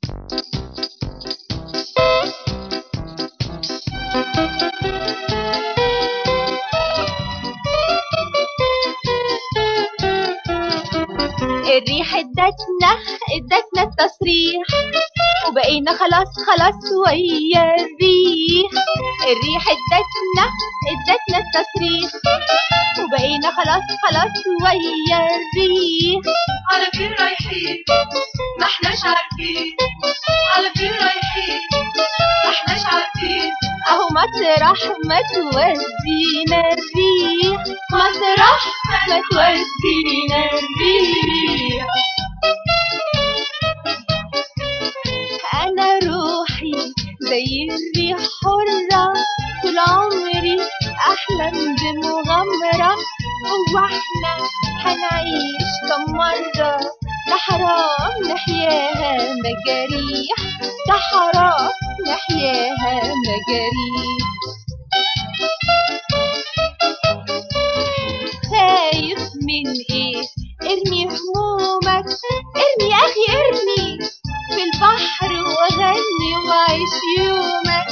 الريح ادتنا التصريح، وبقينا خلاص ويا الريح. الريح ادتنا التصريح، وبقينا خلاص ويا الريح. على فين رايحين ما احناش عارفين، على فين رايحين ما احناش عارفين. اهو مطرح ما تودينا الريح، مطرح ما تودينا الريح. انا روحي زي الريح حرة، طول عمري احلم بمغامرة. هو احنا هنعيش كم مرة؟ ده حرام نحياها مجاريح، ده حرام نحياها مجاريح. خايف من ايه؟ ارمي همومك، ارمي يا اخي ارمي في البحر وغني وعيش يومك.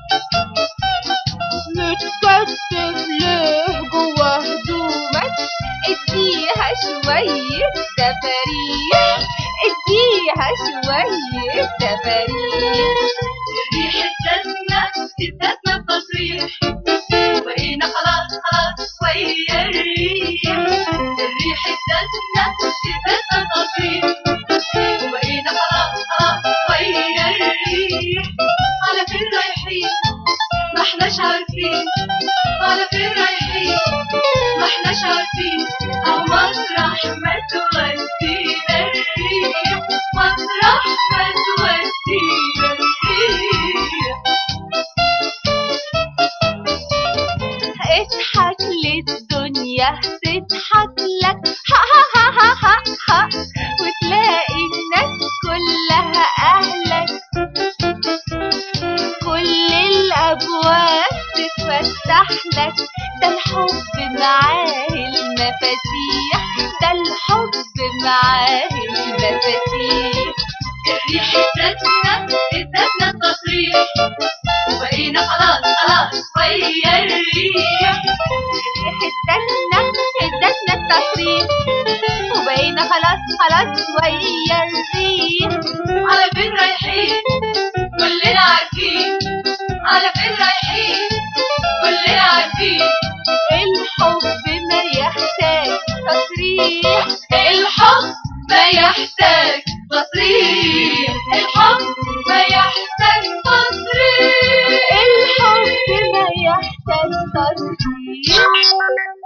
متكتف ليه جوا هدومك؟ اديها شوية تفاريح، اديها شوية تفاريح. الريح ادتنا التصريح، وبقينا خلاص ويا الريح. الريح ادتنا التصريح، وبقينا خلاص ويا الريح. على فين رايحين ما احناش عارفين، على فين رايحين ما احناش عارفين. اهو مطرح ما تودينا الريح، مطرح ما تودينا الريح. اضحك للدنيا تضحك لك، ها ها ها ها ها، وتلاقي الناس كلها اهلك. كل الابواب تتفتح لك، ده الحب معاه المفاتيح، ده الحب معاه المفاتيح. الريح ادتنا التصريح، وبقينا خلاص ويا الريح. الريح ادتنا التصريح، وبقينا خلاص ويا الريح. على فين رايحين كلنا عارفين، على فين رايحين كلنا عارفين. الحب ما يحتاج تصريح، الحب ما يحتاج تصريح، الحب ما يحتاج تصريح، الحب ما يحتاج تصريح.